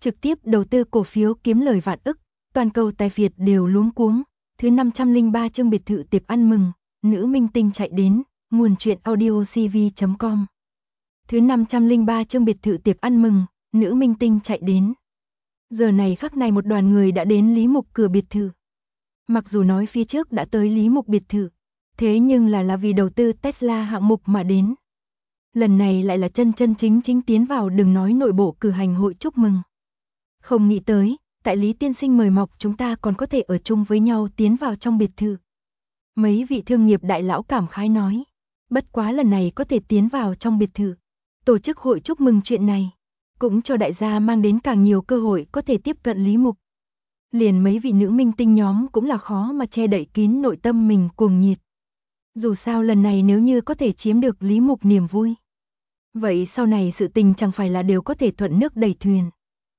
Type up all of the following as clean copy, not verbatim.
trực tiếp đầu tư cổ phiếu kiếm lời vạn ức, toàn cầu tài Việt đều luống cuống. Thứ 503 chương biệt thự tiệc ăn mừng, nữ minh tinh chạy đến, nguồn truyện audio cv.com. Thứ 503 chương biệt thự tiệc ăn mừng, nữ minh tinh chạy đến. Giờ này khắc này một đoàn người đã đến Lý Mục cửa biệt thự. Mặc dù nói phía trước đã tới Lý Mục biệt thự, thế nhưng là vì đầu tư Tesla hạng mục mà đến. Lần này lại là chân chính tiến vào, đừng nói nội bộ cử hành hội chúc mừng. Không nghĩ tới, tại Lý tiên sinh mời mọc chúng ta còn có thể ở chung với nhau tiến vào trong biệt thự. Mấy vị thương nghiệp đại lão cảm khái nói, bất quá lần này có thể tiến vào trong biệt thự, tổ chức hội chúc mừng chuyện này, cũng cho đại gia mang đến càng nhiều cơ hội có thể tiếp cận Lý Mục. Liền mấy vị nữ minh tinh nhóm cũng là khó mà che đậy kín nội tâm mình cuồng nhiệt. Dù sao lần này nếu như có thể chiếm được Lý Mục niềm vui, vậy sau này sự tình chẳng phải là đều có thể thuận nước đẩy thuyền.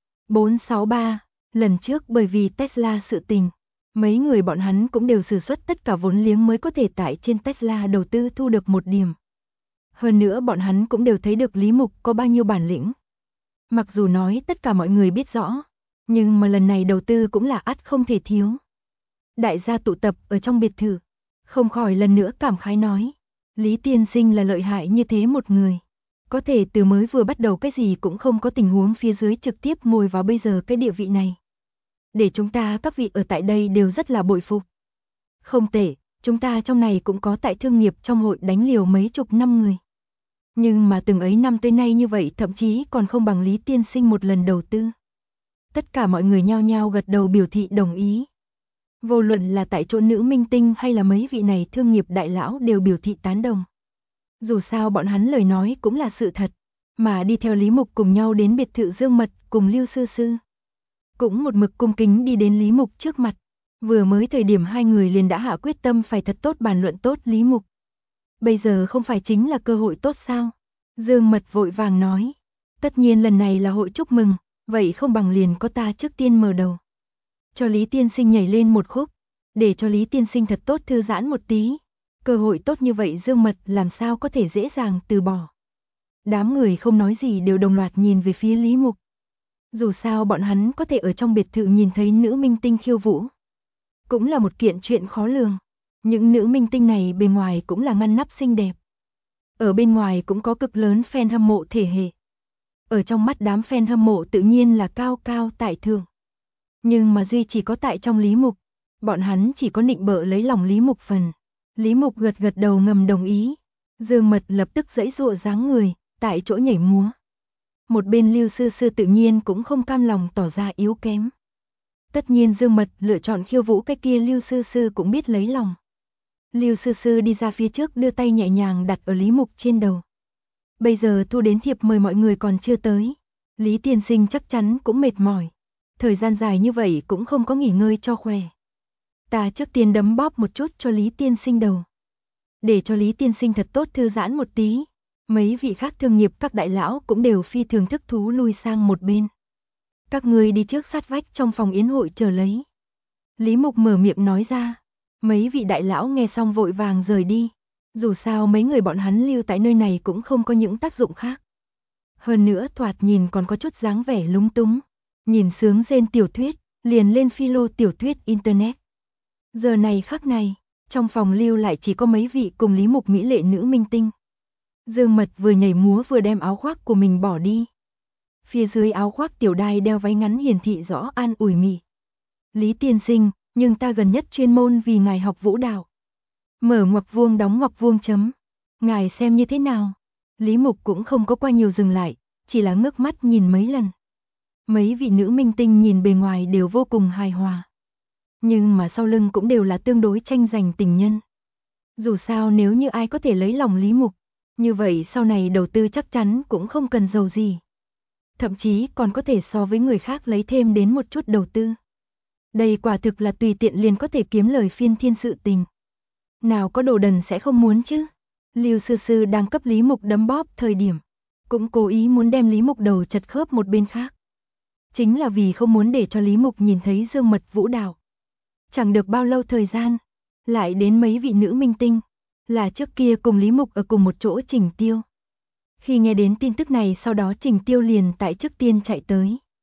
463, lần trước bởi vì Tesla sự tình, mấy người bọn hắn cũng đều sử xuất tất cả vốn liếng mới có thể tại trên Tesla đầu tư thu được một điểm. Hơn nữa bọn hắn cũng đều thấy được Lý Mục có bao nhiêu bản lĩnh. Mặc dù nói tất cả mọi người biết rõ, nhưng mà lần này đầu tư cũng là ắt không thể thiếu. Đại gia tụ tập ở trong biệt thự, không khỏi lần nữa cảm khái nói, Lý tiên sinh là lợi hại như thế một người. Có thể từ mới vừa bắt đầu cái gì cũng không có tình huống phía dưới trực tiếp ngồi vào bây giờ cái địa vị này. Để chúng ta các vị ở tại đây đều rất là bội phục. Không tệ, chúng ta trong này cũng có tại thương nghiệp trong hội đánh liều mấy chục năm người. Nhưng mà từng ấy năm tới nay như vậy thậm chí còn không bằng Lý tiên sinh một lần đầu tư. Tất cả mọi người nhao nhao gật đầu biểu thị đồng ý. Vô luận là tại chỗ nữ minh tinh hay là mấy vị này thương nghiệp đại lão đều biểu thị tán đồng. Dù sao bọn hắn lời nói cũng là sự thật, mà đi theo Lý Mục cùng nhau đến biệt thự Dương Mật cùng Lưu Sư Sư. Cũng một mực cung kính đi đến Lý Mục trước mặt, vừa mới thời điểm hai người liền đã hạ quyết tâm phải thật tốt bàn luận tốt Lý Mục. Bây giờ không phải chính là cơ hội tốt sao? Dương Mật vội vàng nói, tất nhiên lần này là hội chúc mừng, vậy không bằng liền có ta trước tiên mở đầu. Cho Lý tiên sinh nhảy lên một khúc, để cho Lý tiên sinh thật tốt thư giãn một tí. Cơ hội tốt như vậy Dương Mật làm sao có thể dễ dàng từ bỏ. Đám người không nói gì đều đồng loạt nhìn về phía Lý Mục. Dù sao bọn hắn có thể ở trong biệt thự nhìn thấy nữ minh tinh khiêu vũ, cũng là một kiện chuyện khó lường. Những nữ minh tinh này bề ngoài cũng là ngăn nắp xinh đẹp. Ở bên ngoài cũng có cực lớn fan hâm mộ thể hệ. Ở trong mắt đám fan hâm mộ tự nhiên là cao cao tại thượng. Nhưng mà duy chỉ có tại trong Lý Mục, bọn hắn chỉ có nịnh bợ lấy lòng Lý Mục phần. Lý Mục gật đầu ngầm đồng ý. Dương Mật lập tức giãy giụa dáng người, tại chỗ nhảy múa. Một bên Lưu Sư Sư tự nhiên cũng không cam lòng tỏ ra yếu kém. Tất nhiên Dương Mật lựa chọn khiêu vũ cái kia Lưu Sư Sư cũng biết lấy lòng. Lưu Sư Sư đi ra phía trước đưa tay nhẹ nhàng đặt ở Lý Mục trên đầu. Bây giờ thu đến thiệp mời mọi người còn chưa tới. Lý tiên sinh chắc chắn cũng mệt mỏi. Thời gian dài như vậy cũng không có nghỉ ngơi cho khỏe. Ta trước tiên đấm bóp một chút cho Lý tiên sinh đầu. Để cho Lý tiên sinh thật tốt thư giãn một tí. Mấy vị khác thương nghiệp các đại lão cũng đều phi thường thức thú lui sang một bên. Các người đi trước sát vách trong phòng yến hội chờ lấy. Lý Mục mở miệng nói ra. Mấy vị đại lão nghe xong vội vàng rời đi. Dù sao mấy người bọn hắn lưu tại nơi này cũng không có những tác dụng khác. Hơn nữa thoạt nhìn còn có chút dáng vẻ lúng túng. Nhìn sướng rên tiểu thuyết, liền lên philo tiểu thuyết internet. Giờ này khắc này, trong phòng lưu lại chỉ có mấy vị cùng Lý Mục mỹ lệ nữ minh tinh. Dương Mật vừa nhảy múa vừa đem áo khoác của mình bỏ đi. Phía dưới áo khoác tiểu đai đeo váy ngắn hiển thị rõ an ủi mị. Lý tiên sinh, nhưng ta gần nhất chuyên môn vì ngài học vũ đạo. Mở ngoặc vuông đóng ngoặc vuông chấm. Ngài xem như thế nào? Lý Mục cũng không có qua nhiều dừng lại, chỉ là ngước mắt nhìn mấy lần. Mấy vị nữ minh tinh nhìn bề ngoài đều vô cùng hài hòa. Nhưng mà sau lưng cũng đều là tương đối tranh giành tình nhân. Dù sao nếu như ai có thể lấy lòng Lý Mục, như vậy sau này đầu tư chắc chắn cũng không cần giàu gì. Thậm chí còn có thể so với người khác lấy thêm đến một chút đầu tư. Đây quả thực là tùy tiện liền có thể kiếm lời phiên thiên sự tình. Nào có đồ đần sẽ không muốn chứ. Lưu Sư Sư đang cấp Lý Mục đấm bóp thời điểm, cũng cố ý muốn đem Lý Mục đầu chật khớp một bên khác. Chính là vì không muốn để cho Lý Mục nhìn thấy Dương Mật vũ đạo. Chẳng được bao lâu thời gian, lại đến mấy vị nữ minh tinh, là trước kia cùng Lý Mục ở cùng một chỗ Trình Tiêu. Khi nghe đến tin tức này sau đó Trình Tiêu liền tại trước tiên chạy tới.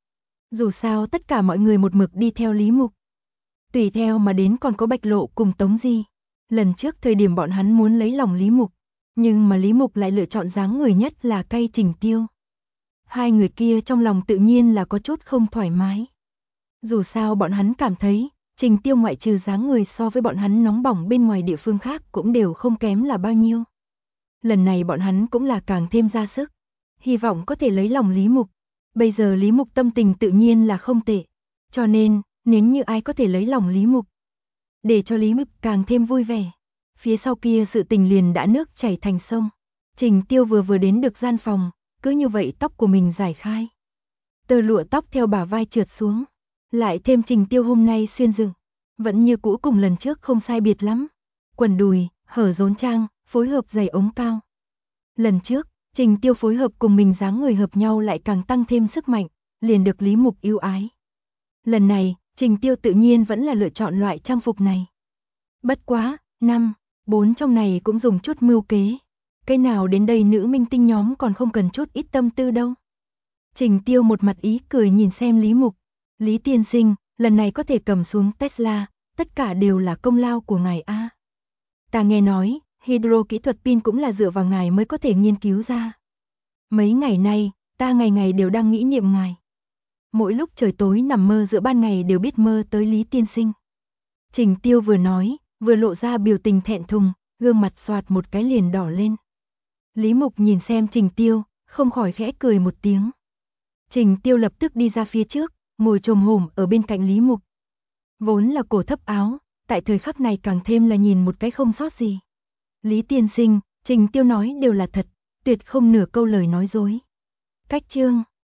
Dù sao tất cả mọi người một mực đi theo Lý Mục. Tùy theo mà đến còn có Bạch Lộ cùng Tống Di. Lần trước thời điểm bọn hắn muốn lấy lòng Lý Mục, nhưng mà Lý Mục lại lựa chọn dáng người nhất là cây Trình Tiêu. Hai người kia trong lòng tự nhiên là có chút không thoải mái. Dù sao bọn hắn cảm thấy, Trình Tiêu ngoại trừ dáng người so với bọn hắn nóng bỏng bên ngoài địa phương khác cũng đều không kém là bao nhiêu. Lần này bọn hắn cũng là càng thêm ra sức, hy vọng có thể lấy lòng Lý Mục. Bây giờ Lý Mục tâm tình tự nhiên là không tệ, cho nên, nếu như ai có thể lấy lòng Lý Mục, để cho Lý Mục càng thêm vui vẻ. Phía sau kia sự tình liền đã nước chảy thành sông. Trình Tiêu vừa đến được gian phòng, cứ như vậy tóc của mình giải khai. Tơ lụa tóc theo bả vai trượt xuống, lại thêm Trình Tiêu hôm nay xuyên dựng, vẫn như cũ cùng lần trước không sai biệt lắm. Quần đùi, hở rốn trang, phối hợp giày ống cao. Lần trước, Trình Tiêu phối hợp cùng mình dáng người hợp nhau lại càng tăng thêm sức mạnh, liền được Lý Mục yêu ái. Lần này, Trình Tiêu tự nhiên vẫn là lựa chọn loại trang phục này. Bất quá, 4 trong này cũng dùng chút mưu kế. Cái nào đến đây nữ minh tinh nhóm còn không cần chút ít tâm tư đâu. Trình Tiêu một mặt ý cười nhìn xem Lý Mục. Lý tiên sinh, lần này có thể cầm xuống Tesla, tất cả đều là công lao của ngài A. Ta nghe nói, hydro kỹ thuật pin cũng là dựa vào ngài mới có thể nghiên cứu ra. Mấy ngày nay, ta ngày ngày đều đang nghĩ niệm ngài. Mỗi lúc trời tối nằm mơ giữa ban ngày đều biết mơ tới Lý tiên sinh. Trình Tiêu vừa nói, vừa lộ ra biểu tình thẹn thùng, gương mặt xoạt một cái liền đỏ lên. Lý Mục nhìn xem Trình Tiêu, không khỏi khẽ cười một tiếng. Trình Tiêu lập tức đi ra phía trước, ngồi chồm hổm ở bên cạnh Lý Mục. Vốn là cổ thấp áo, tại thời khắc này càng thêm là nhìn một cái không sót gì. Lý tiên sinh, Trình Tiêu nói đều là thật, tuyệt không nửa câu lời nói dối. Cách chương